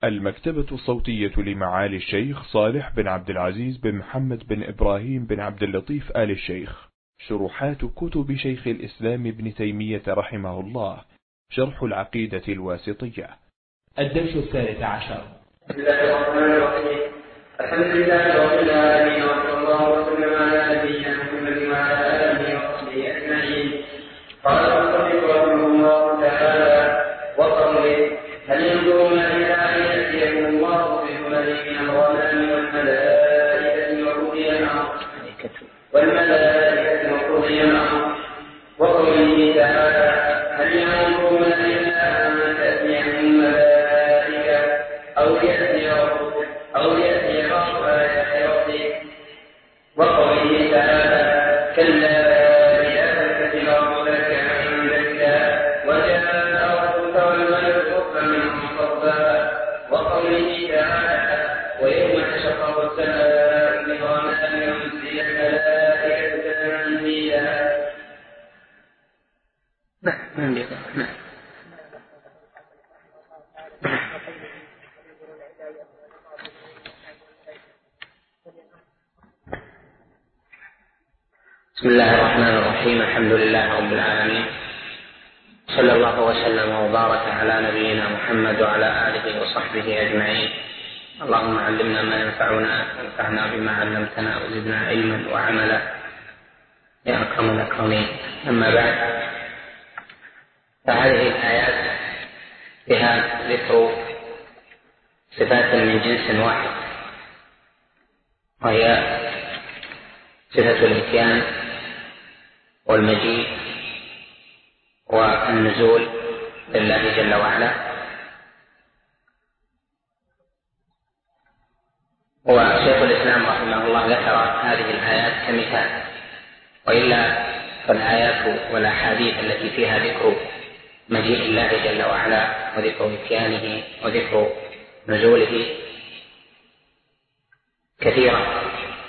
المكتبة الصوتية لمعالي الشيخ صالح بن عبد العزيز بن محمد بن إبراهيم بن عبد اللطيف آل الشيخ. شروحات كتب شيخ الإسلام ابن تيمية رحمه الله. شرح العقيدة الواسطية. الدرس 13. بسم الله الرحمن الرحيم. الحمد لله رب العالمين، وصلى الله وسلم على نبينا محمد وعلى آله وصحبه أجمعين. قال المصنف رحمه الله تعالى: وقوله: هل ينظرون إلى أن يأتيهم الله في ظلل من الغمام والملائكة وقضي الأمر. وقوله تعالى: هل ينظرون إلا أن تأتيهم الملائكة أو يأتي بعض آيات ربك. وقوله تعالى: كلا إذا دكت الأرض دكا دكا وجاء ربك والملك صفا صفا. وقوله تعالى: ويوم تشقق السماء بالغمام ونزل الملائكة تنزيلا. بسم الله الرحمن الرحيم. الحمد لله رب العالمين، صلى الله وسلم وبارك على نبينا محمد وعلى آله وصحبه أجمعين. اللهم علمنا ما ينفعنا وانفعنا بما علمتنا وزدنا علما وعملا يا أكرم الأكرمين. أما بعد، فهذه الآيات فيها ذكر صفات من جنس واحد، وهي صفة الإتيان والمجيء والنزول لله جل وعلا. وشيخ الإسلام رحمه الله ذكر هذه الآيات كمثال، وإلا فالآيات والأحاديث التي فيها ذكر مجيء الله جل وعلا وذكر إتيانه وذكر نزوله كثيرة،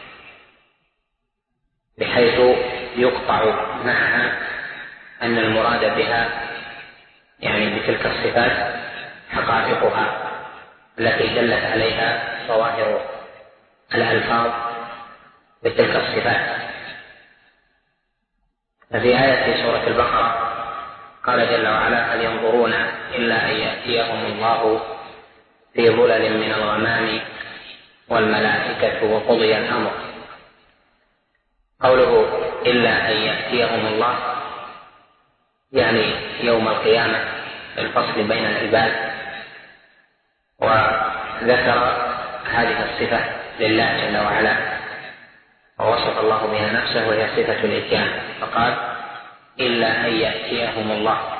بحيث يقطع معها أن المراد بها يعني بتلك الصفات حقائقها التي دلت عليها ظواهر الألفاظ بتلك الصفات. ففي آية سورة البقرة قال جل وعلا: هل ينظرون إلا أن يأتيهم الله في ظلل من الغمام والملائكة وقضي الأمر. قوله إلا أن يأتيهم الله يعني يوم القيامة الفصل بين العباد، وذكر هذه الصفة لله جل وعلا ووصف الله بها نفسه، وهي صفة الإتيان، فقال: إلا أن يأتيهم الله.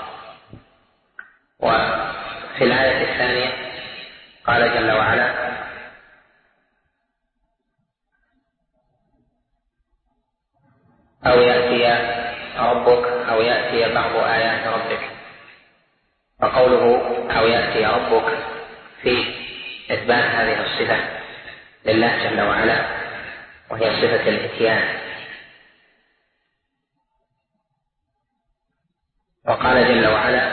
وفي الآية الثانية قال جل وعلا: أو يأتي ربك أو يأتي بعض آيات ربك. فقوله أو يأتي ربك في إثبات هذه الصفة لله جل وعلا، وهي صفة الإتيان. وقال جل وعلا: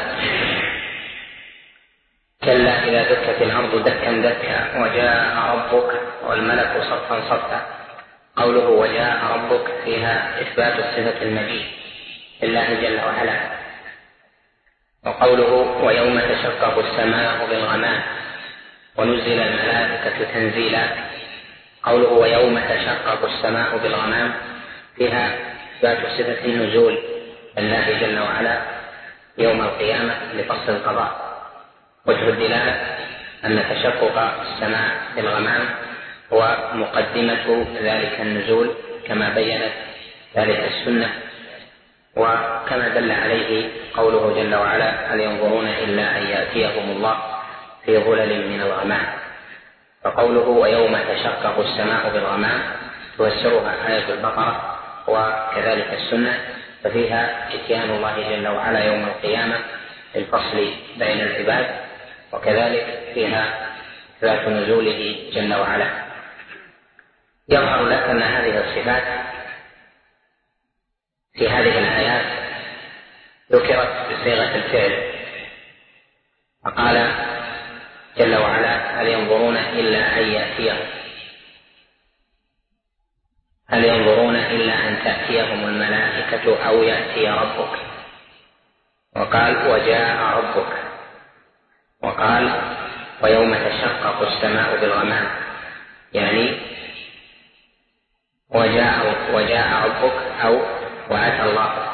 كلا إذا دكت الأرض دكا دكا وجاء ربك والملك صفا صفا. قوله وجاء ربك فيها إثبات صفة المجيء لله جل وعلا. وقوله ويوم تشقق السماء بالغمام ونزل الملائكة تنزيلا. قوله ويوم تشقق السماء بالغمام فيها إثبات صفة النزول لله جل وعلا يوم القيامة لفصل القضاء. وجه الدلالة أن تشقق السماء بالغمام هو مقدمة ذلك النزول، كما بينت ذلك السنة، وكما دل عليه قوله جل وعلا: هل ينظرون إلا أن يأتيهم الله في ظلل من الغمام. فقوله ويوم تشقق السماء بالغمام تفسرها آية البقرة وكذلك السنة، ففيها إتيان الله جل وعلا يوم القيامة للفصل بين العباد، وكذلك فيها إثبات نزوله جل وعلا. يظهر لك أن هذه الصفات في هذه الآيات ذكرت بصيغة الفعل، فقال جل وعلا: هل ينظرون إلا أن يأتيهم، هل ينظرون إلا أن تأتيهم الملائكة أو يأتي ربك، وقال وجاء ربك، وقال ويوم تشقق السماء بالغمام، يعني وجاء ربك أو وأتى الله.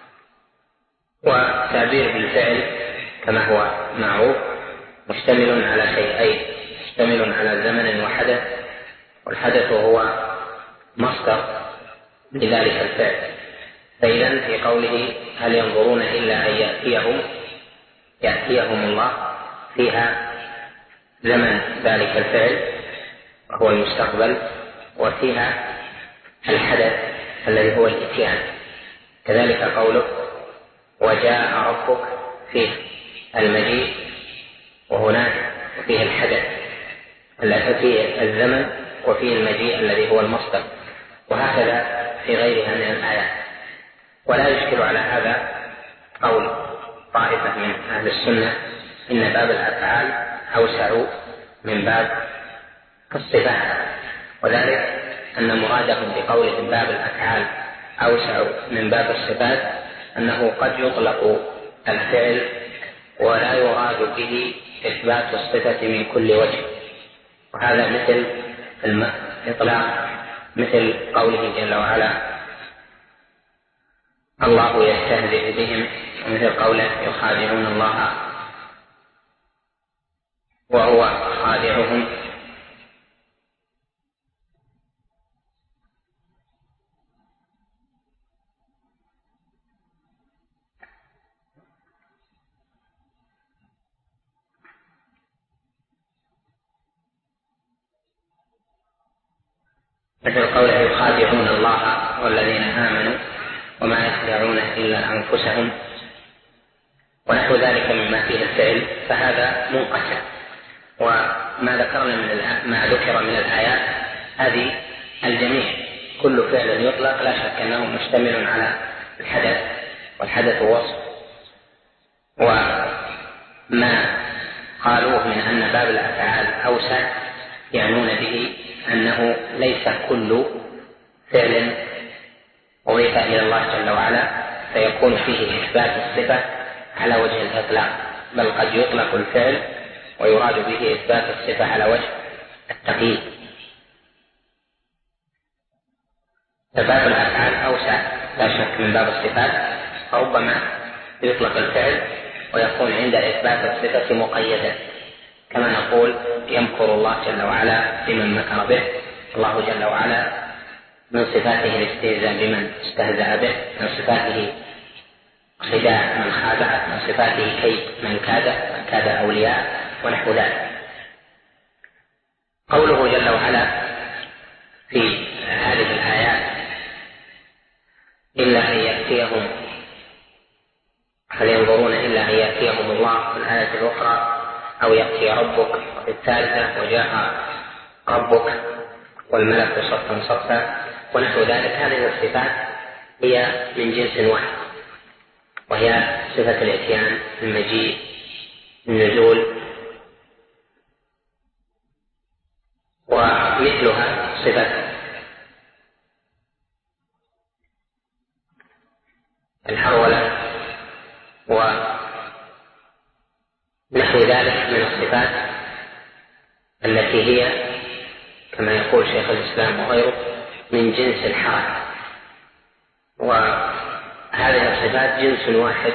والتعبير بالفعل كما هو معروف مشتمل على شيئين، مشتمل على زمن وحدث، والحدث هو مصدر لذلك الفعل. فإذا في قوله هل ينظرون إلا أن يأتيهم الله فيها زمن ذلك الفعل وهو المستقبل، وفيها الحدث الذي هو الإتيان. كذلك قوله وجاء ربك فيه المجيء، وهناك فيه الحدث الذي فيه الزمن وفيه المجيء الذي هو المصدر، وهكذا في غيرها من الآيات. ولا يشكل على هذا قول طائفة من أهل السنة إن باب الأفعال أوسع من باب الصفات، وذلك أن مرادهم بقولهم باب الأفعال أوسع من باب الصفات أنه قد يطلق الفعل ولا يراد به إثبات الصفة من كل وجه، وهذا مثل إطلاق مثل قوله جل وعلا الله يستهزئ بهم، ومثل قوله يخادعون الله وهو خادعهم. مثل قوله يخادعون الله والذين آمنوا وما يخدعون إلا أنفسهم، ونحو ذلك مما فيه الفعل، فهذا منقسم. وما ذكرنا ما ذكر من الآيات هذه الجميع كل فعل يطلق لا شك أنه مشتمل على الحدث، والحدث وصف. وما قالوه من أن باب الأفعال أوسع يعنون به أنه ليس كل فعل أضيف إلى الله جل وعلا فيكون فيه إثبات الصفة على وجه الإطلاق، بل قد يطلق الفعل ويراد به إثبات الصفة على وجه التقييد. فباب الأفعال أوسع لا شك من باب الصفات، فربما يطلق الفعل ويكون عند إثبات الصفة مقيدا، كما نقول يمكر الله جل وعلا بمن مكر به. الله جل وعلا من صفاته الاستهزاء بمن استهزأ به، من صفاته خداع من خادع، من صفاته كيد من كاد أولياء، ونحو ذلك. قوله جل وعلا في هذه الآيات إلا أن يأتيهم، هل ينظرون إلا أن يأتيهم الله في الآية الأخرى أو يأتي ربك في الثالثة وجاء ربك والملك صفا صفا ونحو ذلك. هذه الصفات هي من جنس واحد، وهي صفة الإتيان، المجيء، النزول، ومثلها صفة الحرولة ونحو ذلك من الصفات التي هي كما يقول شيخ الإسلام وغيره من جنس الحركة. وهذه الصفات جنس واحد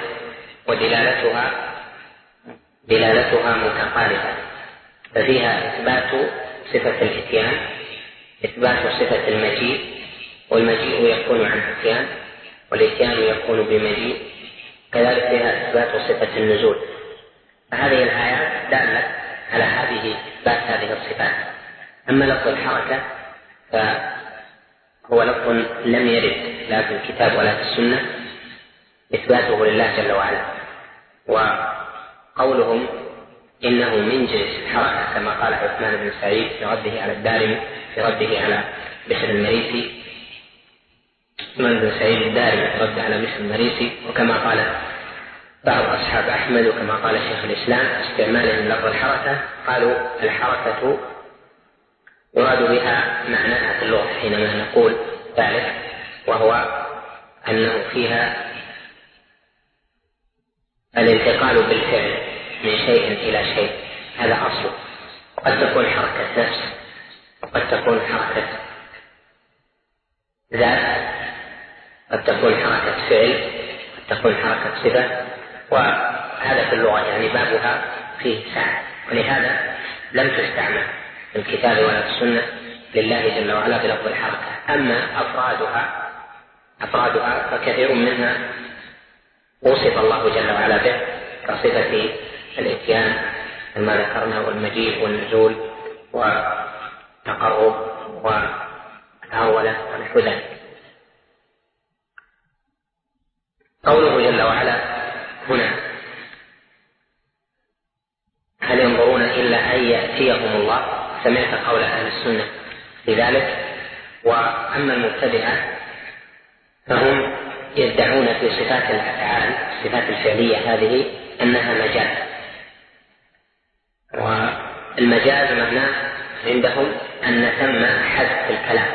ودلالتها متقاربة، ففيها إثبات صفة الإتيان، إثبات صفة المجيء، والمجيء يكون عن إتيان، والإتيان يكون بمجيء، كذلك فيها إثبات صفة النزول. فهذه الآيات دالت على إثبات هذه الصفات. أما لفظ الحركة فهو لفظ لم يرد لا في الكتاب ولا في السنة إثباته لله جل وعلا، وقولهم إنه من جنس الحركة كما قال عثمان بن سعيد في رده على الدارمي في رده على بشر المريسي، عثمان بن سعيد الدارمي في رده على بشر المريسي، وكما قال بعض أصحاب أحمد وكما قال شيخ الإسلام استعمالهم لفظ الحركة قالوا الحركة يراد بها معناها في اللغة حينما نقول ذلك، وهو أنه فيها الانتقال بالفعل من شيء إلى شيء، هذا أصل. وقد تكون حركة نفس، وقد تكون حركة ذات، قد تكون حركة فعل، قد تكون حركة صفة، وهذا في اللغة يعني بابها فيه سعة، ولهذا لم تستعمل في الكتاب ولا في السنة لله جل وعلا بلفظ الحركة. أما أفرادها فكثير منها وصف الله جل وعلا به كصفة الإتيان كما ذكرنا، والمجيء والنزول والتقرب والتهولة ونحو ذلك. قوله جل وعلا هنا هل ينظرون إلا أن يأتيهم الله، سمعت قول أهل السنة في ذلك. وأما المبتدعة فهم يدعون في صفات الأفعال الصفات الفعلية هذه أنها مجاز، والمجاز معناه عندهم أن ثم حذف الكلام.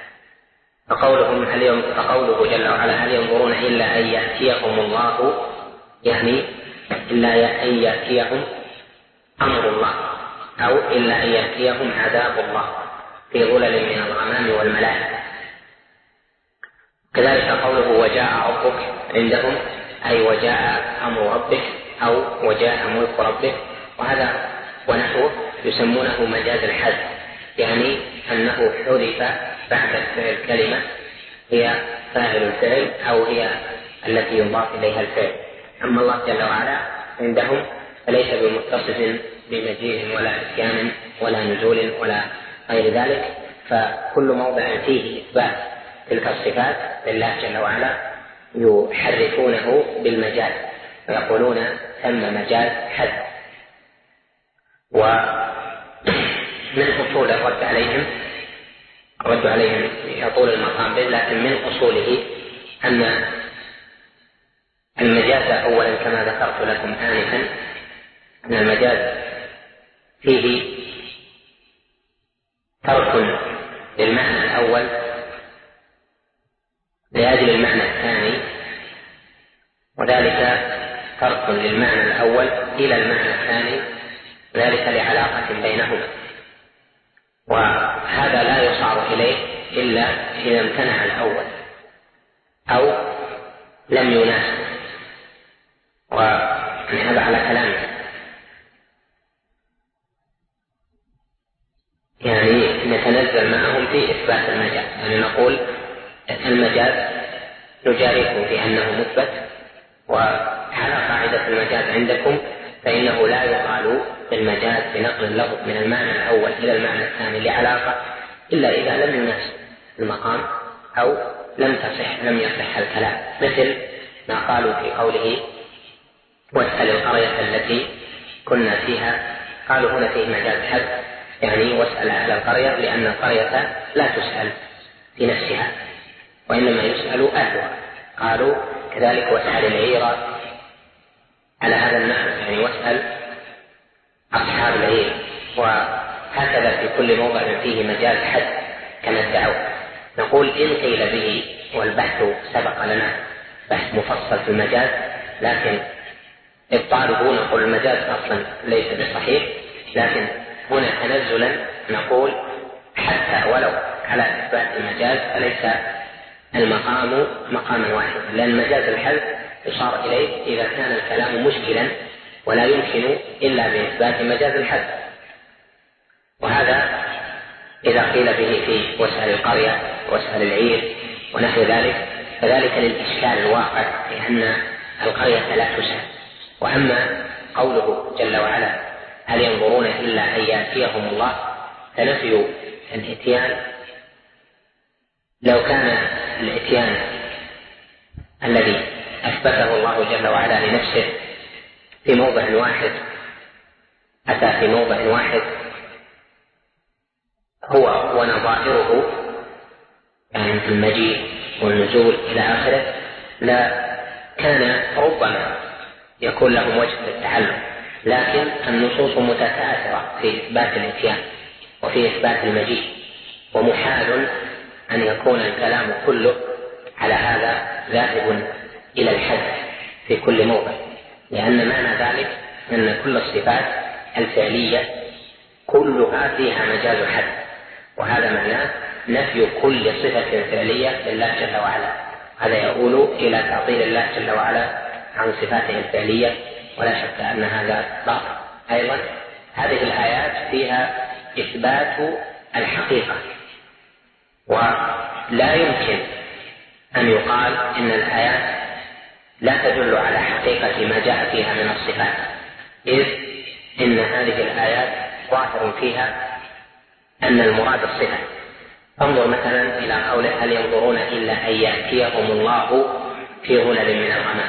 فقوله جل وعلا هل ينظرون إلا أن يأتيهم الله، يعني إلا أن يأتيهم أمر الله، أو إلا أن يأتيهم عذاب الله في ظلل من الغمام والملائكة. كذلك قوله وجاء ربك عندهم أي وجاء أمر ربك أو وجاء ملك ربك، وهذا ونحوه يسمونه مجاز الحذف، يعني أنه حذف بعد الفعل كلمة هي فاعل الفعل أو هي التي يضاف إليها الفعل. أما الله جل وعلا عندهم فليس بمتصف بمجيء ولا إتيان ولا نزول ولا غير ذلك، فكل موضع فيه إثبات تلك الصفات لله جل وعلا يحرفونه بالمجاز ويقولون ثم مجاز حذف. ومن أصول الرد عليهم يطول المقام به، لكن من أصوله أن المجاز أولا كما ذكرت لكم آنفا أن المجاز فيه ترك للمعنى الأول لأجل المعنى الثاني، وذلك ترك للمعنى الأول إلى المعنى الثاني، ذلك لعلاقة بينهما، وهذا لا يصعر إليه إلا إذا امتنع الأول أو لم يناسب، وهذا على كلامه. يعني نتنزل معهم في إثبات المجاز، يعني نقول المجاز نجاريه بأنه مثبت، وعلى قاعدة المجاز عندكم فإنه لا يقال بالمجاز بنقل اللفظ من المعنى الأول إلى المعنى الثاني لعلاقة إلا إذا لم يناسب المقام أو لم يصح الكلام، مثل ما قالوا في قوله واسأل القرية التي كنا فيها، قالوا هنا فيه مجاز حذف، يعني واسأل أهل القرية، لأن القرية لا تسأل في نفسها وإنما يسأل أهلها. قالوا كذلك واسأل العير على هذا النحو، يعني واسأل أصحاب العير، وهكذا في كل موضع فيه مجاز حذف كما ادعوا. نقول إن قيل به، والبحث سبق لنا بحث مفصل في المجاز، لكن إبطاله نقول المجاز أصلا ليس بصحيح، لكن هنا تنزلا نقول حتى ولو على إثبات المجاز فليس المقام مقاما واحدا، لأن مجاز الحذف يشار إليه إذا كان الكلام مشكلا ولا يمكن إلا بإثبات مجاز الحذف. وهذا إذا قيل به في واسأل القرية واسأل العير ونحو ذلك فذلك للإشكال الواقع لأن القرية لا تسأل. وأما قوله جل وعلا هل ينظرون إلا أن يأتيهم الله، فنفي الإتيان لو كان الإتيان الذي أثبته الله جل وعلا لنفسه في موضع واحد، أتى في موضع واحد هو ونظائره، يعني في المجيء والنزول إلى آخره، لا كان ربما يكون لهم وجه للتعلم، لكن النصوص متكاثرة في إثبات الإتيان وفي إثبات المجيء، ومحال أن يكون الكلام كله على هذا ذاهب إلى الحد في كل موضع، لأن معنى ذلك أن كل الصفات الفعلية كلها فيها مجاز حد، وهذا معناه نفي كل صفة فعلية لله جل وعلا. هذا يؤول إلى تعطيل الله جل وعلا عن صفاته الفعلية، ولا شك أن هذا باطل. أيضا هذه الآيات فيها إثبات الحقيقة، ولا يمكن أن يقال إن الآيات لا تدل على حقيقة ما جاء فيها من الصفات، إذ إن هذه الآيات ظاهر فيها أن المراد الصفة. انظر مثلا إلى قوله: هل ينظرون إلا أن يأتيهم الله في ظلل من الغمام.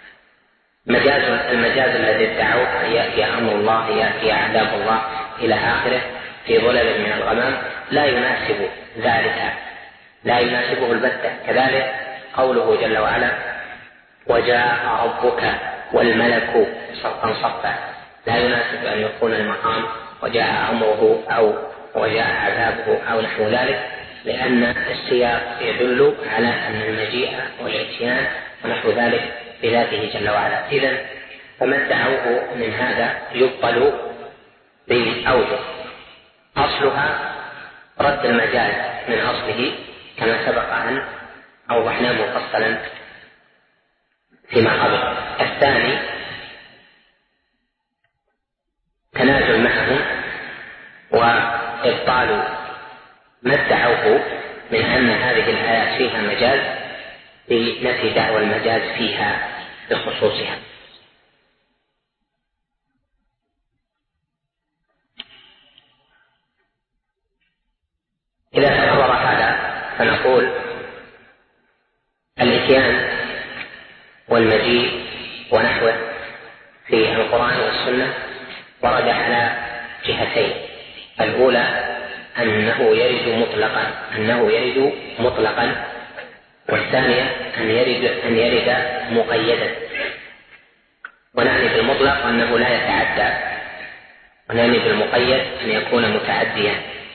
المجاز الذي ادعوه أن يأتي أمر الله، يأتي عذاب الله إلى آخره في ظلل من الغمام لا يناسب ذلك، لا يناسبه البتة. كذلك قوله جل وعلا: وجاء ربك والملك صفا صفا، لا يناسب أن يكون المقام وجاء أمره أو وجاء عذابه أو نحو ذلك، لأن السياق يدل على أن المجيء والإتيان ونحو ذلك بذاته جل وعلا. إذن فما ادعوه من هذا يبطل بأوجه. أصلها رد المجاز من أصله كما سبق أن أوضحناه مفصلا فيما قبل. الثاني تنازل معهم وإبطال ما ادعوه من أن هذه الآيات فيها مجاز بنفي دعوى المجاز فيها بخصوصها. إذا تقرر هذا فنقول الإتيان والمجيء ونحوه في القرآن والسنة ورد على جهتين: الأولى أنه يرد مطلقا، والثانية أن يرد مقيدا. ونعني بالمطلق أنه لا يتعدى، ونعني بالمقيد أن يكون متعديا.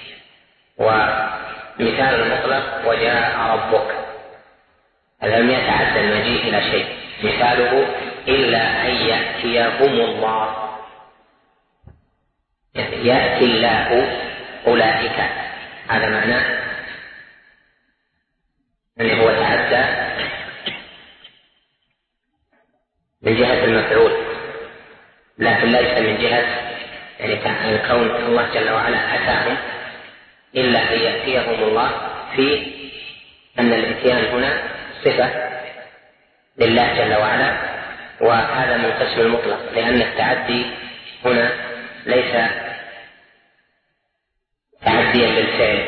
ومثال المطلق: وجاء ربك، لم يتعدى المجيء إلى شيء. مثاله: إلا أن يأتيهم الله، يأتي الله أولئك، هذا معناه أنه هو تعدى من جهة المفعول، لكن ليس من جهة يعني كون الله جل وعلا أتاهم. إلا أن يأتيهم الله في أن الإتيان هنا صفة لله جل وعلا، وهذا من قسم المطلق، لأن التعدي هنا ليس تعديا بالفعل،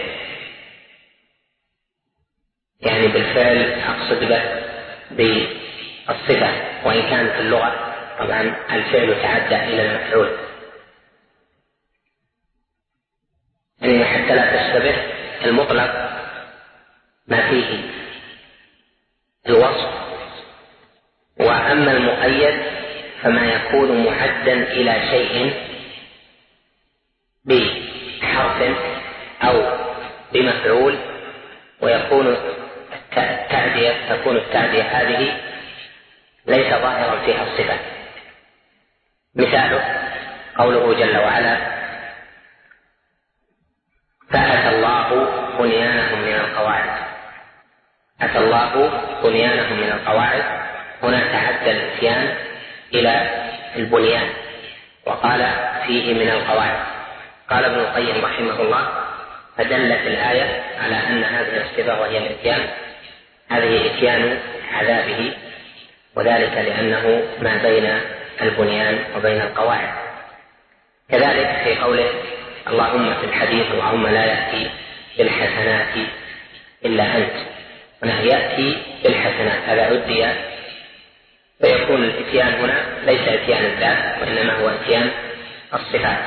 يعني بالفعل أقصد به بالصفة، وإن كان في اللغة طبعا الفعل تعدى إلى المفعول، يعني حتى لا تشتبه المطلق ما فيه الوصف. وأما المقيد فما يكون معدا إلى شيء بحرف أو بمفعول، ويكون التعدية هذه ليس ظاهرا فيها الصفة. مثاله قوله جل وعلا: فأتى الله بنيانهم من القواعد. أتى الله بنيانهم من القواعد، هنا تعدى الإتيان إلى البنيان وقال فيه من القواعد. قال ابن القيم رحمه الله: فدلت الآية على أن هذه الصفة وهي الإتيان هذه إتيان عذابه، وذلك لأنه ما بين البنيان وبين القواعد. كذلك في قوله: اللهم في الحديث اللهم لا يأتي بالحسنات إلا أنت، هنا يأتي بالحسنات، هذا عدي، فيكون الإتيان هنا ليس إتيان الذات وإنما هو إتيان الصفات.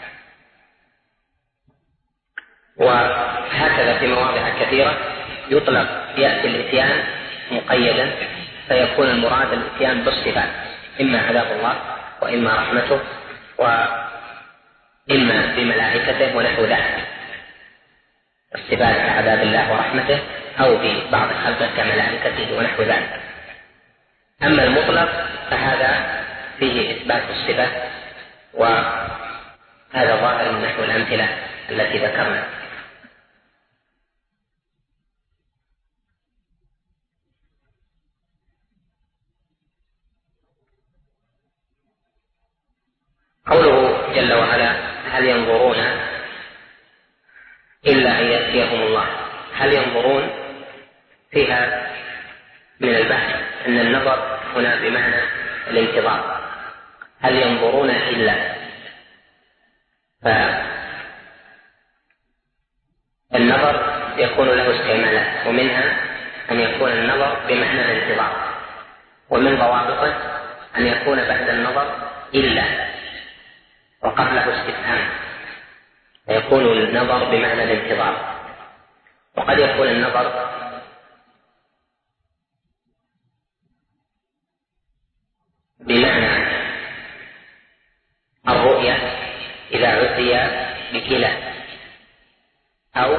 وهكذا في مواضع كثيرة يطلق يأتي الإتيان مقيدا، فيكون المراد الإتيان بالصفات، إما عذاب الله وإما رحمته وإما بملائكته ونحو ذلك، استبادة عذاب الله ورحمته أو ببعض خلقه كملائكته ونحو ذلك. أما المطلق فهذا فيه إثبات الصفة، وهذا ظاهر من نحو الأمثلة التي ذكرنا. قوله جل وعلا هل ينظرون إلا أن يأتيهم الله، هل ينظرون فيها من البحث أن النظر هنا بمعنى الانتظار، هل ينظرون إلا، فالنظر يكون له استعمالات، ومنها أن يكون النظر بمعنى الانتظار، ومن ضوابطه أن يكون بعد النظر إلا وقبله استفهام، فيكون النظر بمعنى الانتظار. وقد يكون النظر بمعنى الرؤية إذا عزي بكلا، أو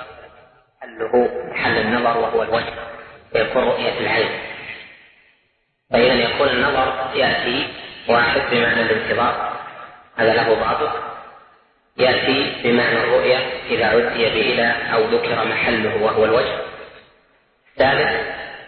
حل النظر وهو الوجه فيكون رؤية العين. فإذا يكون النظر يأتي واحد بمعنى الانتظار، هذا له ضابط، يأتي بمعنى الرؤية إذا عزي بإلى أو ذكر محله وهو الوجه. ثالث،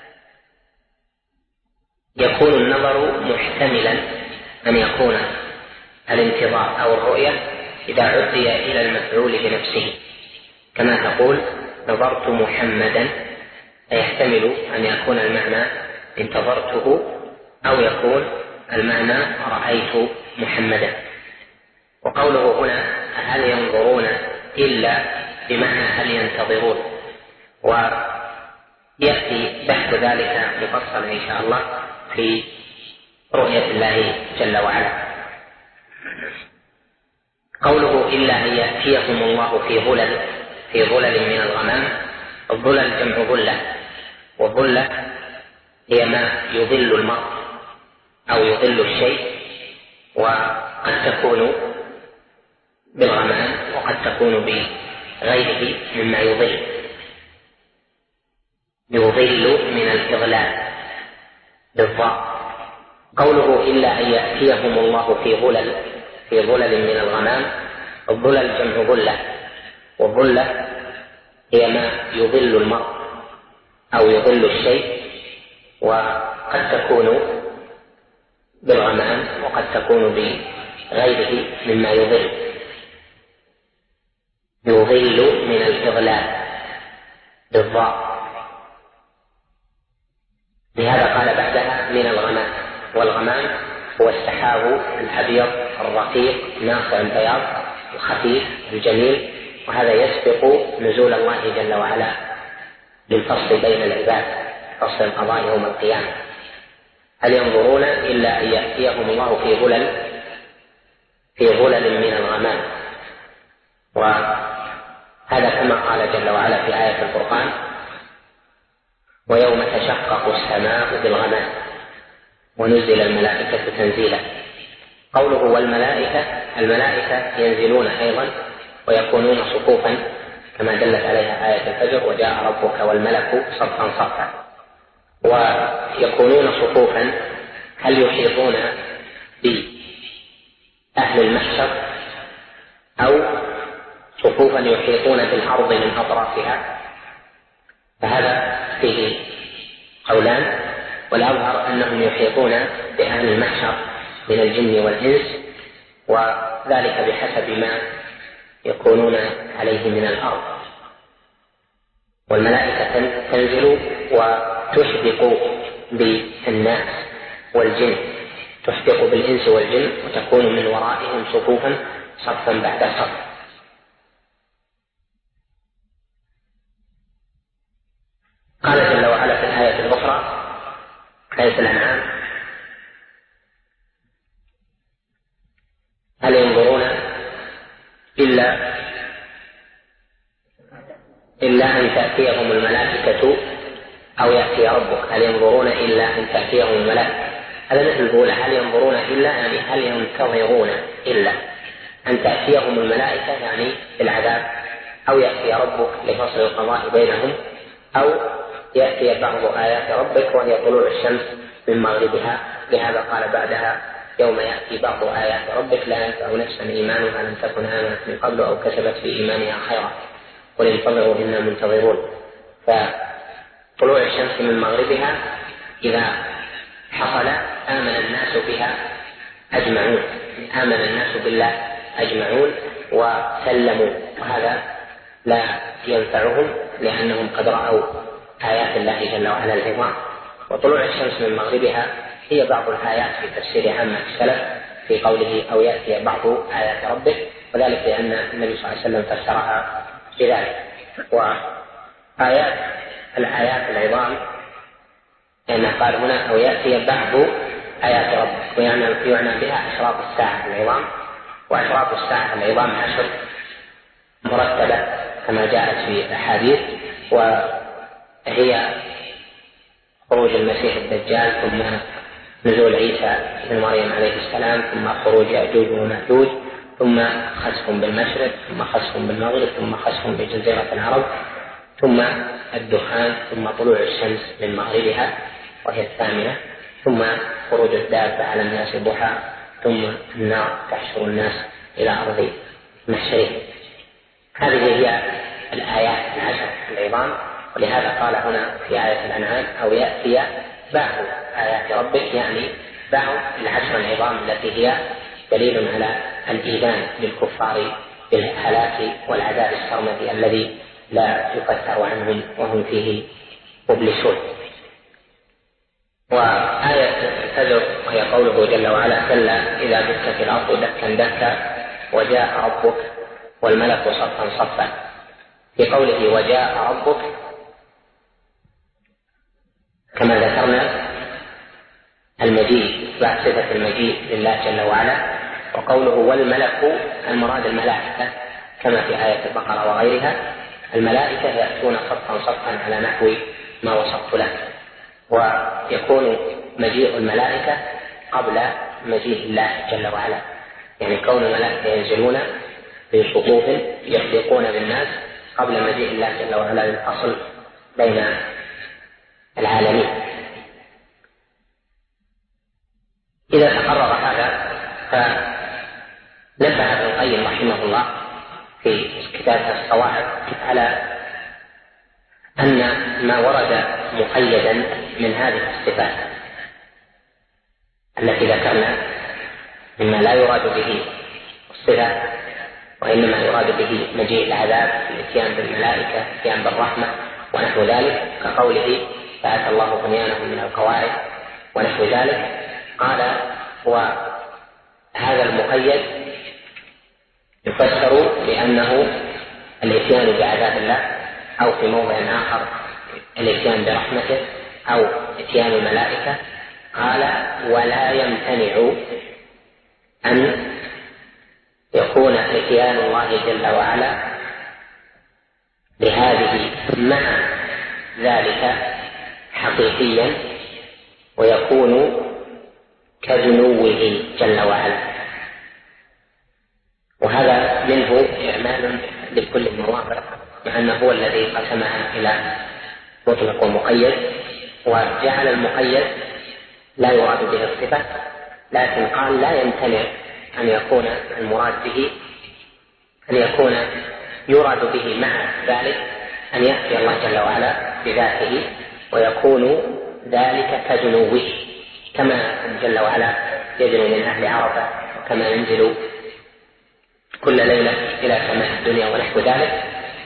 يكون النظر محتملا أن يكون الانتظار أو الرؤية إذا عزي إلى المفعول بنفسه، كما تقول نظرت محمدا، فيحتمل أن يكون المعنى انتظرته أو يكون المعنى رأيت محمدا. وقوله هنا هل ينظرون إلا بمعنى هل ينتظرون، ويأتي بحث ذلك مفصلا إن شاء الله في رؤية الله جل وعلا. قوله إلا أن يأتيهم الله في ظلل من الغمام، الظلل جمع ظلة، والظلة هي ما يظل المرء أو يظل الشيء، وقد تكون بالغمام وقد تكون بغيره مما يظل من الإظلال بالضاء. قوله إلا أن يأتيهم الله في ظلل من الغمام، الظلل جمع ظلة، والظلة هي ما يظل المرء أو يظل الشيء، وقد تكون بالغمام وقد تكون بغيره مما يظل من الإظلال بالضاء. لهذا قال بعدها من الغمام، والغمام هو السحاب الأبيض الرقيق ناصع البياض الخفيف الجميل، وهذا يسبق نزول الله جل وعلا للفصل بين العباد، فصل القضاء يوم القيامة. هل ينظرون إلا أن يأتيهم الله في ظلل من الغمام، وهذا كما قال جل وعلا في آية الفرقان ويوم تشقق السماء بالغمام ونزل الملائكة تنزيلا. قوله والملائكة، الملائكة ينزلون أيضا ويكونون صفوفا كما دلت عليها آية الفجر وجاء ربك والملك صفا صفا، ويكونون صفوفا. هل يحيطون بأهل المحشر أو صفوفا يحيطون بالأرض من أطرافها؟ فهذا فيه قولان، والأظهر أنهم يحيطون بأهل المحشر من الجن والإنس، وذلك بحسب ما يكونون عليه من الأرض. والملائكة تنزل وتحدق بالناس والجن، تحدق بالإنس والجن، وتكون من ورائهم صفوفا صفا بعد صف. قال جل وعلا في الآية الأخرى آية الأنعام هل ينظرون إلا أن تأتيهم الملائكة أو يأتي ربك، هل ينظرون إلا أن تأتيهم الملائكة هذا مثل الأولى، هل ينظرون إلا يعني هل ينتظرون إلا أن تأتيهم الملائكة يعني العذاب، أو يأتي ربك لفصل القضاء بينهم، أو يأتي بعض آيات ربك وهي طلوع الشمس من مغربها. لهذا قال بعدها يوم يأتي بعض آيات ربك لا ينفع نفسا إيمانها لم تكن آمنت من قبل أو كسبت في إيمانها خيرا قل انتظروا إنا منتظرون. فطلوع الشمس من مغربها إذا حصل آمن الناس بها أجمعون، آمن الناس بالله أجمعون وسلموا، وهذا لا ينفعهم لأنهم قد رأوا آيات الله جل وعلا العظام. وطلوع الشمس من مغربها هي بعض الآيات في تفسير عامة السلف في قوله أو يأتي بعض آيات ربك، وذلك لأن النبي صلى الله عليه وسلم فسرها بذلك. الآيات العظام لأن قال هنا أو يأتي بعض آيات ربك، ويعنى بها أشراط الساعة العظام. وأشراط الساعة العظام 10 مرتبة كما جاءت في الأحاديث، وهي خروج المسيح الدجال، ثم نزول عيسى بن مريم عليه السلام، ثم خروج يأجوج ومأجوج، ثم خسف بالمشرق، ثم خسف بالمغرب، ثم خسف بجزيرة العرب، ثم الدخان، ثم طلوع الشمس من مغربها وهي 8، ثم خروج الدابة على الناس ضحى، ثم النار تحشر الناس إلى أرض محشرهم. هذه هي الآيات 10 العظام. ولهذا قال هنا في آية الأنعام أو يأتي بعض آيات ربك، يعني بعض 10 العظام التي هي دليل على الإيذان للكفار بالهلاك والعذاب السرمدي الذي لا يفتر عنهم وهم فيه مبلسون. وآية الفجر وهي قوله جل وعلا كلا إذا دكت الأرض دكا دكا وجاء ربك والملك صفا صفا. في قوله وجاء ربك كما ذكرنا المجيء، إثبات صفة المجيء لله جل وعلا. وقوله والملك المراد الملائكة كما في آية البقرة وغيرها، الملائكة يأتون صفا صفا على نحو ما وصفت لك. ويكون مجيء الملائكة قبل مجيء الله جل وعلا، يعني كون الملائكة ينزلون في صفوف يحدقون بالناس قبل مجيء الله جل وعلا للفصل بين العالمين. إذا تقرر هذا فنبه ابن القيم رحمه الله في كتابه الصواعق على أن ما ورد مقيدا من هذه الصفات التي ذكرنا مما لا يراد به الصفة، وإنما يراد به مجيء العذاب، الاتيان بالملائكة، الاتيان بالرحمة ونحو ذلك، كقوله فأتى الله بنيانهم من القواعد ونحو ذلك. قال وهذا المقيد يفسر بأنه الاتيان بعذاب الله، أو في موضع آخر الاتيان برحمته، أو اتيان الملائكة. قال ولا يمتنع أن يكون اتيان الله جل وعلا بهذه مع ذلك حقيقيا، ويكون كدنوه جل وعلا. وهذا منه إعمال لكل المواقع، مع أنه هو الذي قسمها إلى مطلق ومقيد، وجعل المقيد لا يراد به الصفة، لكن قال لا يمتنع أن يكون المراد به أن يكون يراد به مع ذلك أن يأتي الله جل وعلا بذاته، ويكون ذلك كدنوه، كما جل وعلا يدنو من أهل عرفة، وكما ينزل كل ليلة إلى سماء الدنيا ونحو ذلك.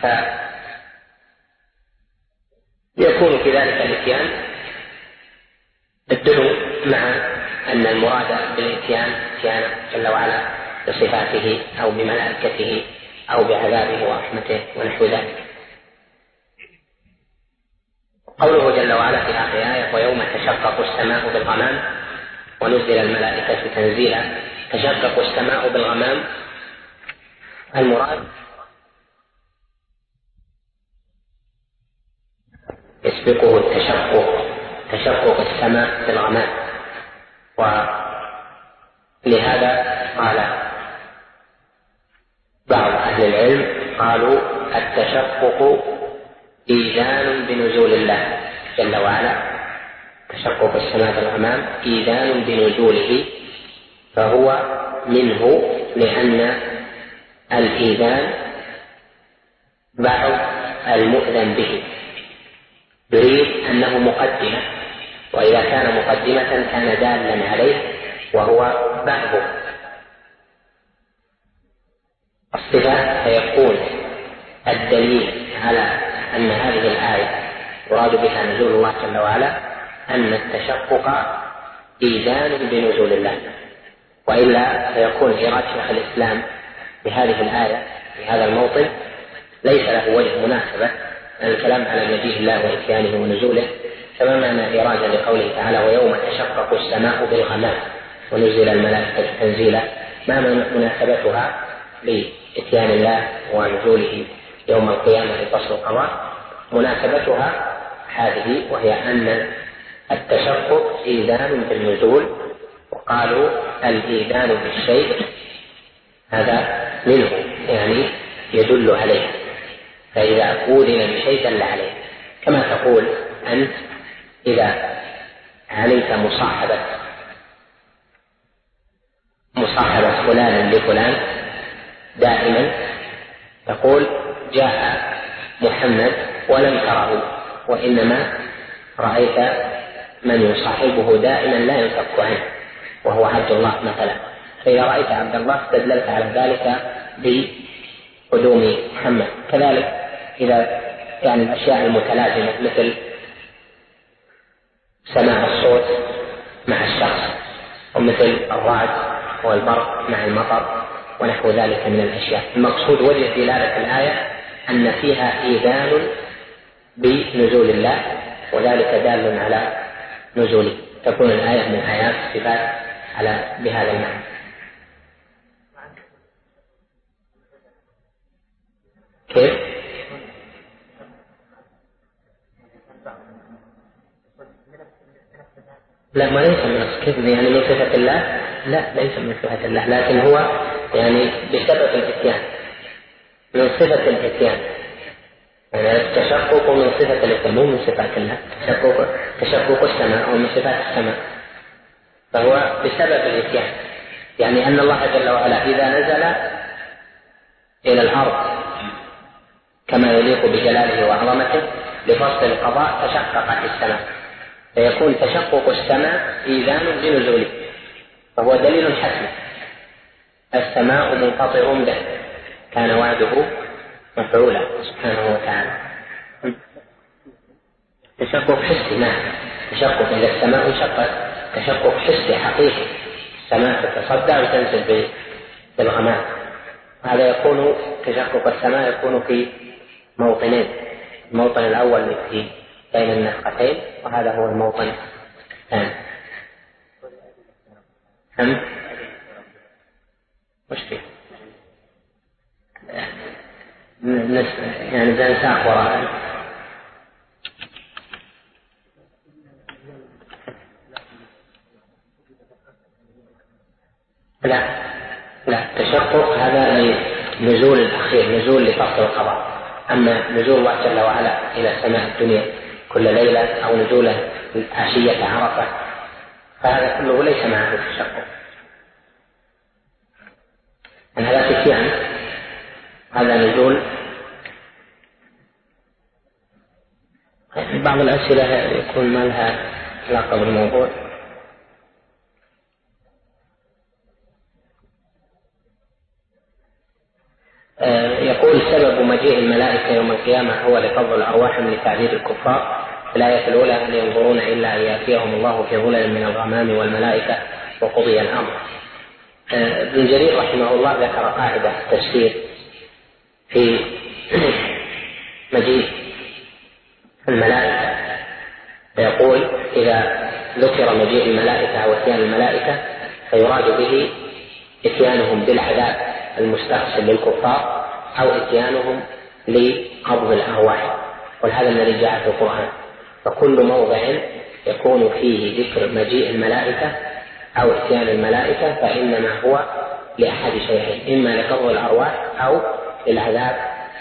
فيكون في ذلك الاتيان الدنو، مع أن المراد بالاتيان اتيان جل وعلا بصفاته أو بملائكته أو بعذابه ورحمته ونحو ذلك. قوله جل وعلا في آخر آية ويوم تشقق السماء بالغمام ونزل الملائكة تنزيلا. تشقق السماء بالغمام المراد يسبقه التشقق، تشقق السماء بالغمام، ولهذا قال بعض أهل العلم قالوا التشقق إيذان بنزول الله جل وعلا، تشقق السماء بالغمام إيذان بنزوله، فهو منه لأن الإيذان بعض المؤذن به، يريد أنه مقدمة، وإذا كان مقدمة كان دالا عليه وهو بعض الصفة، فيكون الدليل على أن هذه الآية يراد بها نزول الله جل وعلا أن التشقق إيذان بنزول الله، وإلا فيكون إيراد شيخ الإسلام بهذه الآية في هذا الموطن ليس له وجه مناسبة، الكلام على مجيء الله وإتيانه ونزوله، كما معنى إيرادا لقوله تعالى ويوم تشقق السماء بالغمام ونزل الملائكة تنزيلا، ما مناسبتها لإتيان الله ونزوله يوم القيامة لفصل القضاء؟ مناسبتها هذه، وهي أن التشقق إيذان بالنزول، وقالوا الإيذان بالشيء هذا منه يعني يدل عليه، فإذا أوذن بشيء دل عليه، كما تقول أنت إذا علمت مصاحبة فلان لفلان دائما تقول جاء محمد ولم تره، وإنما رأيت من يصاحبه دائما لا ينفك عنه وهو عبد الله مثلا، فإذا رأيت عبد الله استدللت على ذلك بقدوم محمد. كذلك إذا يعني الأشياء المتلازمة مثل سماع الصوت مع الشخص، ومثل الرعد والبرق مع المطر ونحو ذلك من الأشياء، المقصود وجه دلالة الآية أن فيها إيذان بنزول الله، وذلك دال على نزوله، تكون الآية من آيات الصفات بهذا المعنى. كيف؟ لا، ما ليس من كيف يعني من صفة الله، لا ليس من صفة الله، لكن هو يعني بسبب الإتيان، من صفة الإتيان، يعني التشقق من صفة الإتيان مو من صفات الله، تشقق السماء أو من صفات السماء، فهو بسبب الإتيان، يعني أن الله جل وعلا إذا نزل إلى الأرض كما يليق بجلاله وعظمته لفصل القضاء تشققت السماء، فيكون تشقق السماء إيذان بنزوله، فهو دليل حتمي، السماء منفطر به، كان وعده مفعولا سبحانه وتعالى. تشقق حسي، نعم، تشقق إذا السماء انشقت تشقق حسي حقيقي، السماء تتصدع وتنزل بالغمام، هذا يكون تشقق السماء يكون في موطنين، الموطن الأول في بين النفقتين، وهذا هو الموطن الثاني. وش فيه؟ يعني بنساق وراء لا تشقق هذا نزول الأخير، نزول لفصل القضاء، أما نزول الله جل وعلا إلى سماء الدنيا كل ليلة أو نزوله عشية عرفة فهذا كله ليس معه تشقق، أن هذا فتيان، هذا نزول. بعض الأسئلة يكون ما لها علاقة بالموضوع. يقول سبب مجيء الملائكة يوم القيامة هو لقبض الأرواح من تعذيب الكفار. الآية الأولى هل ينظرون إلا أن يأتيهم الله في ظلل من الغمام والملائكة وقضي الأمر. ابن جرير رحمه الله ذكر قاعدة تفسير في مجيء الملائكة، فيقول إذا ذكر مجيء الملائكة أو اتيان الملائكة فيراد به اتيانهم بالعذاب المستحسن للكفار أو اتيانهم لقبض الأرواح، وهذا الذي جاء في القرآن. فكل موضع يكون فيه ذكر مجيء الملائكة أو إتيان الملائكة فإنما هو لأحد شيئين: إما لقبض الأرواح أو للعذاب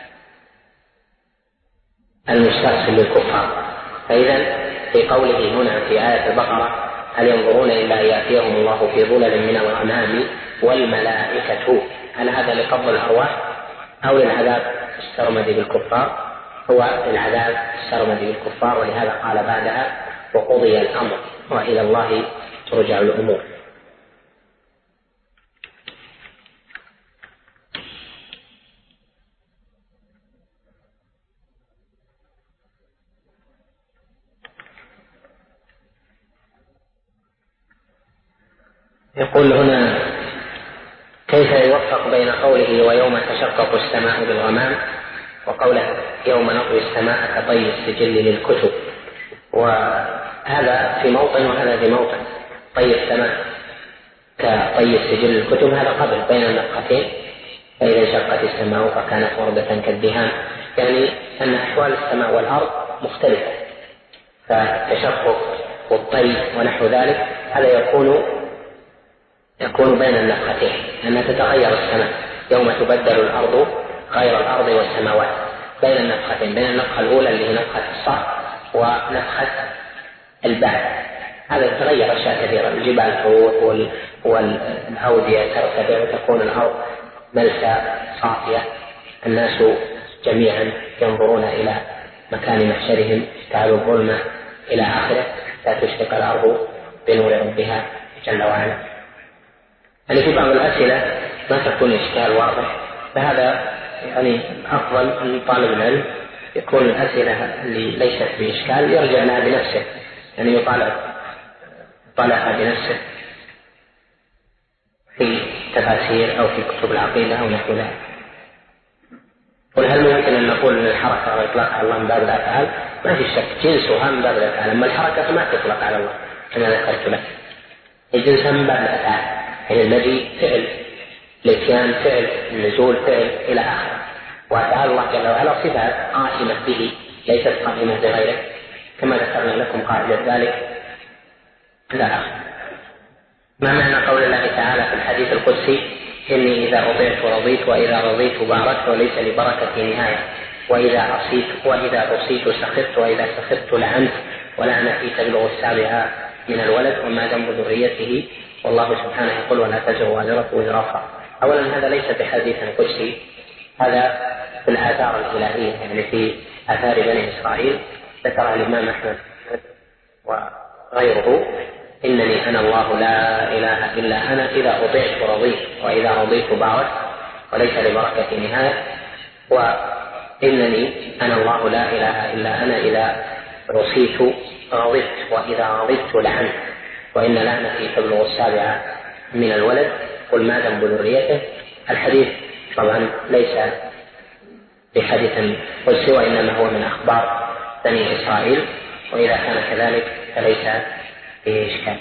المسترسل للكفار. فإذا في قوله هنا في آية البقرة: هل ينظرون إلا أن يأتيهم الله في ظلل من الغمام والملائكة، هل هذا لقبض الأرواح أو للعذاب السرمدي بالكفار؟ هو للعذاب السرمدي بالكفار، ولهذا قال بعدها: وقضي الأمر وإلى الله ترجع الأمور. يقول هنا: كيف يوفق بين قوله ويوم تشقق السماء بالغمام وقوله يوم نطوي السماء كطي السجل للكتب؟ وهذا في موطن وهذا في موطن. طي السماء كطي السجل للكتب هذا قبل بين النفختين، فإذا انشقت السماء فكانت وردة كالدهان، يعني أن أحوال السماء والأرض مختلفة، فالتشقق والطي ونحو ذلك هذا يكون بين النفختين، أن تتغير السماء يوم تبدل الأرض غير الأرض والسماوات، بين النفختين، بين النفخة الأولى اللي هي نفخة الصعق ونفخة البعث، هذا يتغير أشياء كثيرة، الجبال تروح والأودية ترتفع وتكون الأرض ملسى صافية، الناس جميعا ينظرون إلى مكان محشرهم، تعالوا الظلمة إلى آخره، لا تشرق الأرض بنور ربها جل وعلا. يعني في بعض الأسئلة ما تكون إشكال واضح، فهذا يعني أفضل من طالب العلم يكون الأسئلة اللي ليست بإشكال يرجع لها بنفسه، يعني يطالعها بنفسه في تفاسير أو في كتب العقيدة أو نحو ذلك. قل هل ممكن أن نقول أن الحركة وإطلاق على الله من باب الأفعال؟ ما في شك جنسها من باب الأفعال، أما الحركة ما تطلق على الله كما ذكرت لك، الجنسها من باب الأفعال، يعني الذي فعل، الاتيان فعل، النزول فعل إلى آخره، وأفعال الله جل وعلا صفات قائمة به ليست قائمة بغيره، كما ذكرنا لكم قاعدة ذلك إلى آخره. ما معنى قول الله تعالى في الحديث القدسي: إني إذا أطعت رضيت وإذا رضيت باركت وليس لبركتي نهاية، وإذا عصيت سخطت وإذا سخطت لعنت، ولعنتي تبلغ السابعة من الولد وما ذنب ذريته، والله سبحانه يقول: ولا تزر وازرة وزر أخرى. أولا هذا ليس بحديث قدسي، هذا في الآثار الإلهية، يعني في آثار بني إسرائيل ذكرها الإمام أحمد وغيره: إنني أنا الله لا إله إلا أنا إذا أطعت رضيت وإذا رضيت باركت وليس لبركتي نهاية، وإنني أنا الله لا إله إلا أنا إذا رصيت رضيت وإذا رضيت لعنت، وإن لعنتي تبلغ السابعة من الولد، قل ما ذنب ذريته. الحديث طبعا ليس بحديث قدسي، وإنما هو من أخبار بني إسرائيل، وإذا كان كذلك فليس فيه إشكال.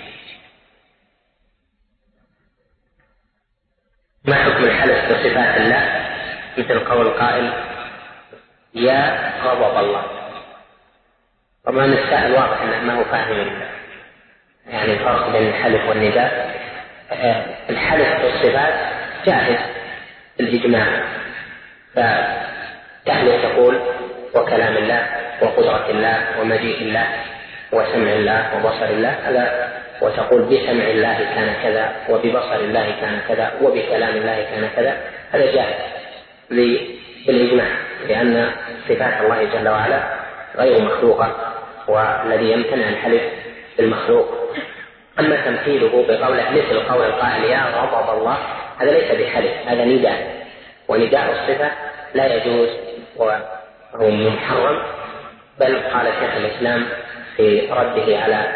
ما حكم الحلف بصفات الله مثل قول القائل: يا غضب الله؟ طبعا السائل واضح أنه ما هو فاهم يعني الفرق بين الحلف والنداء. الحلف بالصفات جائز بالإجماع، فتحلف تقول وكلام الله وقدرة الله ومجيء الله وسمع الله وبصر الله، هذا وتقول بسمع الله كان كذا وببصر الله كان كذا وبكلام الله كان كذا، هذا جائز بالإجماع، لأن صفات الله جل وعلا غير مخلوقة، والذي يمتنع الحلف بالمخلوق. أما تمثيله بقوله مثل قول القائل يا غضب الله، هذا ليس بحلف، هذا نداء، ونداء الصفة لا يجوز وهو محرم، بل قال شيخ الإسلام في رده على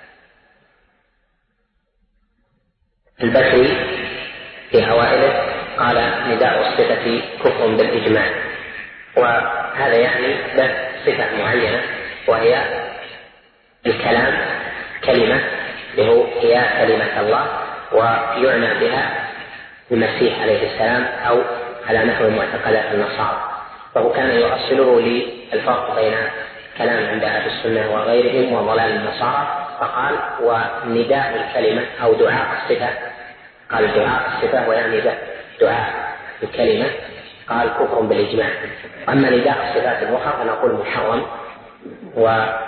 البشري في أوائله قال نداء الصفة كفر بالإجماع، وهذا يعني له صفة معينة وهي الكلام، كلمة هي كلمة الله، ويعنى بها المسيح عليه السلام أو على نحو معتقدات النصارى، فهو كان يؤصله للفرق بين كلام عند أهل السنة وغيرهم وضلال النصارى فقال ونداء الكلمة أو دعاء الصفة، قال دعاء الصفة ويعني دعاء الكلمة، قال كفر بالإجماع. أما نداء الصفات الأخرى فنقول محرم، وذلك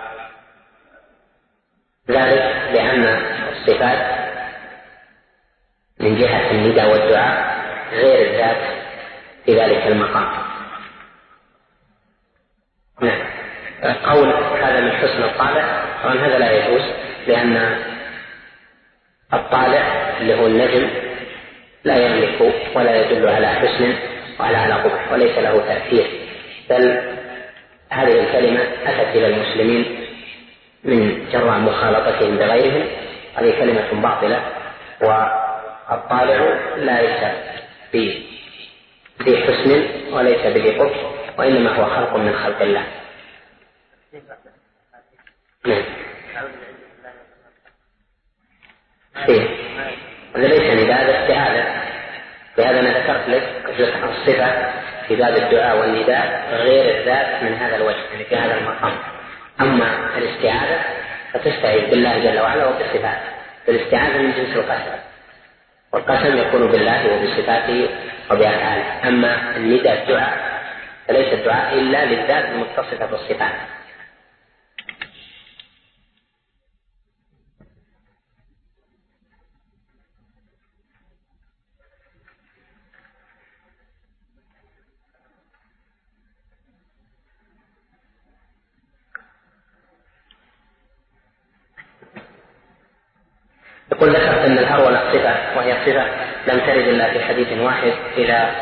لأن الصفات من جهة النداء والدعاء غير الذات في ذلك المقام. نعم. قول هذا من حسن الطالع، طبعا هذا لا يجوز، لأن الطالع اللي هو النجم لا يملك ولا يدل على حسن ولا على قبح وليس له تأثير، بل هذه الكلمة أتت إلى المسلمين من جراء مخالطتهم بغيرهم، هذه كلمة باطلة، والطالع ليس بذي حسن وليس بذي قبح، وإنما هو خلق من خلق الله. هذا ليس نداء، استعاذة. لهذا أنا ذكرت لك الصفة في باب الدعاء والنداء غير الذات من هذا الوجه، يعني في هذا المقام. أما الاستعاذة فتستعيذ بالله جل وعلا وبصفاته، فالاستعاذة من جنس القسم، والقسم يكون بالله وبصفاته وبأفعاله. أما النداء الدعاء فليس الدعاء إلا للذات المتصفة بالصفات. يقول ذكرت أن الهرولة صفة، وهي صفة لم ترد إلا في حديث واحد إذا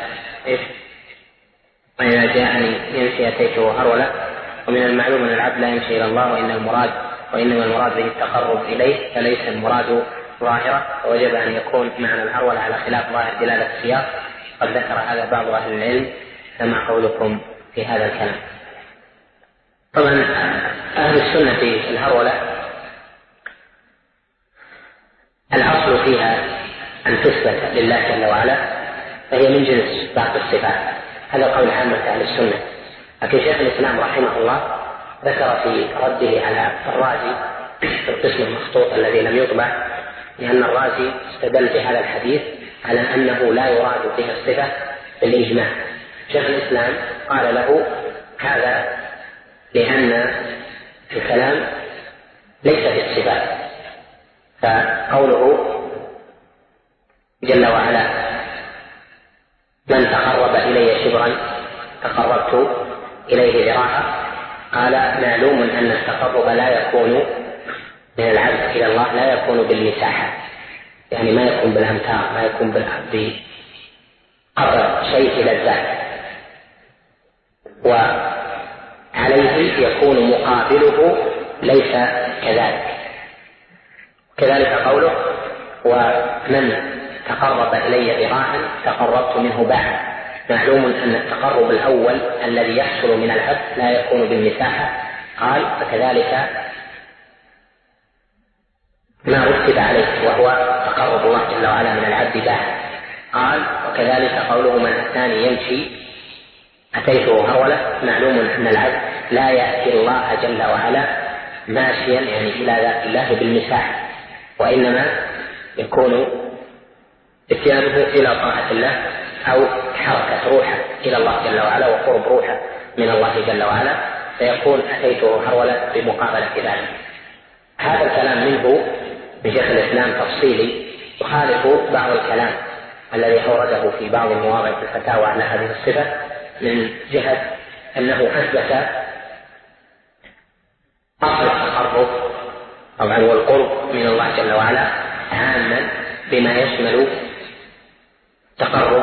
جاءني يمشي أتيته هرولة، ومن المعلوم أن العبد لا يمشي إلى الله وإنما المراد به التقرب إليه، فليس المراد ظاهرة، فوجب أن يكون معنى الهرولة على خلاف ظاهر دلالة السياق. قد ذكر هذا بعض أهل العلم كما قولكم في هذا الكلام. طبعا أهل السنة في الهرولة الأصل فيها أن تثبت لله جل وعلا، فهي من جنس باقي الصفات. هذا قول عامة أهل السنة. لكن شيخ الإسلام رحمه الله ذكر في رده على الرازي في القسم المخطوط الذي لم يطبع، لأن الرازي استدل بهذا الحديث على أنه لا يراد به الصفة بالإجماع. شيخ الإسلام قال له هذا لأن الكلام ليس في الصفات، فقوله جل وعلا من تقرب إلي شبرا تقربت إليه ذراعا، قال معلوم أن التقرب لا يكون من العبد إلى الله لا يكون بالمساحة، يعني ما يكون بالأمتار، ما يكون بقرب شيء إلى الذات، وعليه يكون مقابله ليس كذلك. كذلك قوله ومن تقرب إلي ذراعا تقربت منه باعا، معلوم أن التقرب الأول الذي يحصل من العبد لا يكون بالمساحة، قال فكذلك ما رتب عليه وهو تقرب الله جل وعلا من العبد باعا. قال وكذلك قوله من الثاني يمشي أتيته هرولة، معلوم أن العبد لا يأتي الله جل وعلا ماشيا يعني إلى ذات الله بالمساحة، وإنما يكون اتيانه إلى طاعة الله أو حركة روحه إلى الله جل وعلا وقرب روحه من الله جل وعلا، فيكون أتيته هرولة بمقابلة ذلك. هذا الكلام منه من شيخ الإسلام تفصيلي يخالف بعض الكلام الذي أورده في بعض المواضع في الفتاوى على هذه الصفة، من جهة أنه أثبت أصل التقرب طبعا والقرب من الله جل وعلا عاما بما يشمل تقرب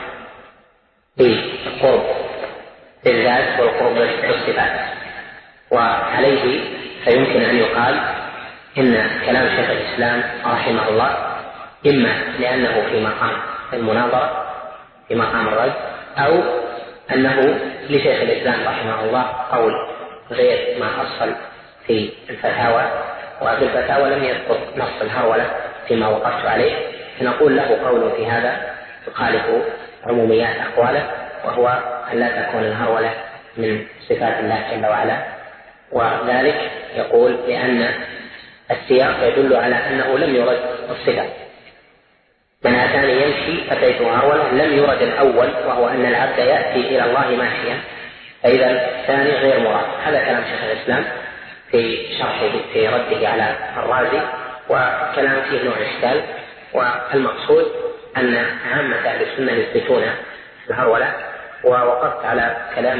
بالقرب بالذات والقرب بالصفات. وعليه فيمكن أن يقال إن كلام شيخ الإسلام رحمه الله إما لأنه في مقام المناظرة في مقام الرد، أو أنه لشيخ الإسلام رحمه الله قول غير ما حصل في الفتاوى، وفي الفتاوى لم يذكر نص الهرولة فيما وقفت عليه، فنقول له قول في هذا يخالف عموميات أقواله، وهو أن لا تكون الهرولة من صفات الله جل وعلا. وذلك يقول لأن السياق يدل على أنه لم يرد الصفة. من أتاني يمشي أتيته هرولة لم يرد الأول، وهو أن العبد يأتي إلى الله ماشيا، فإذا الثاني غير مراد. هذا كلام شيخ الإسلام في شرحه في رده على الرازي، وكلام فيه نوع إشكال. والمقصود أن عامة أهل السنة يثبتون الهرولة. ووقفت على كلام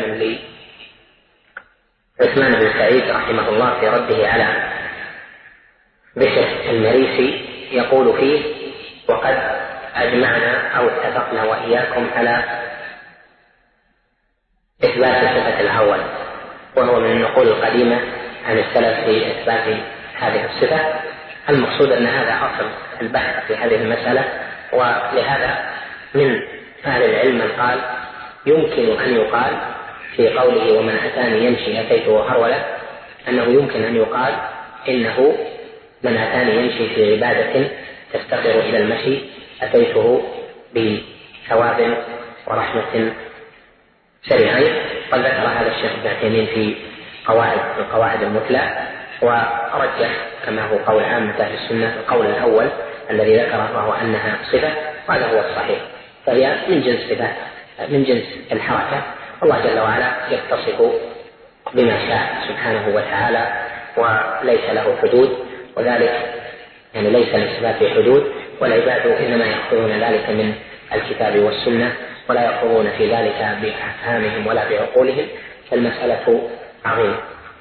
لعثمان بن سعيد رحمه الله في رده على بشر المريسي، يقول فيه: وقد أجمعنا أو اتفقنا وإياكم على إثبات صفة الهرولة، وهو من النقول القديمة عن السلف في إثبات هذه الصفة. المقصود أن هذا أصل البحث في هذه المسألة، ولهذا من أهل العلم من قال يمكن أن يقال في قوله ومن أتاني يمشي أتيته هرولة أنه يمكن أن يقال إنه من أتاني يمشي في عبادة تفتقر إلى المشي أتيته بثواب ورحمة سريعين. قد ذكر هذا الشيخ ابن عثيمين في القواعد المثلى، ورجح كما هو قول عامة أهل السنة القول الأول الذي ذكره، وهو أنها صفة، وهذا هو الصحيح. فهي من جنس صفات، من جنس الحركة، والله جل وعلا يتصف بما شاء سبحانه وتعالى وليس له حدود، وذلك يعني ليس للصفات حدود، والعباد إنما يأخذون ذلك من الكتاب والسنة، ولا يأخذون في ذلك بأفهامهم ولا بعقولهم، فالمسألة عظيمة.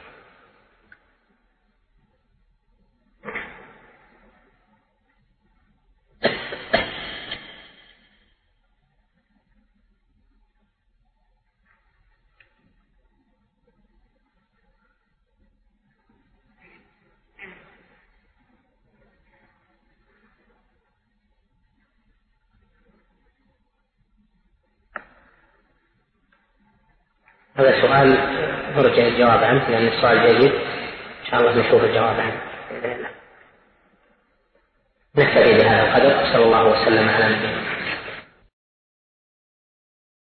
هذا سؤال نرجع الجواب عنه لأن السؤال جيد، إن شاء الله نشوف الجواب عنه بإذن الله. نكتفي بهذا القدر، صلى الله وسلم على نبينا.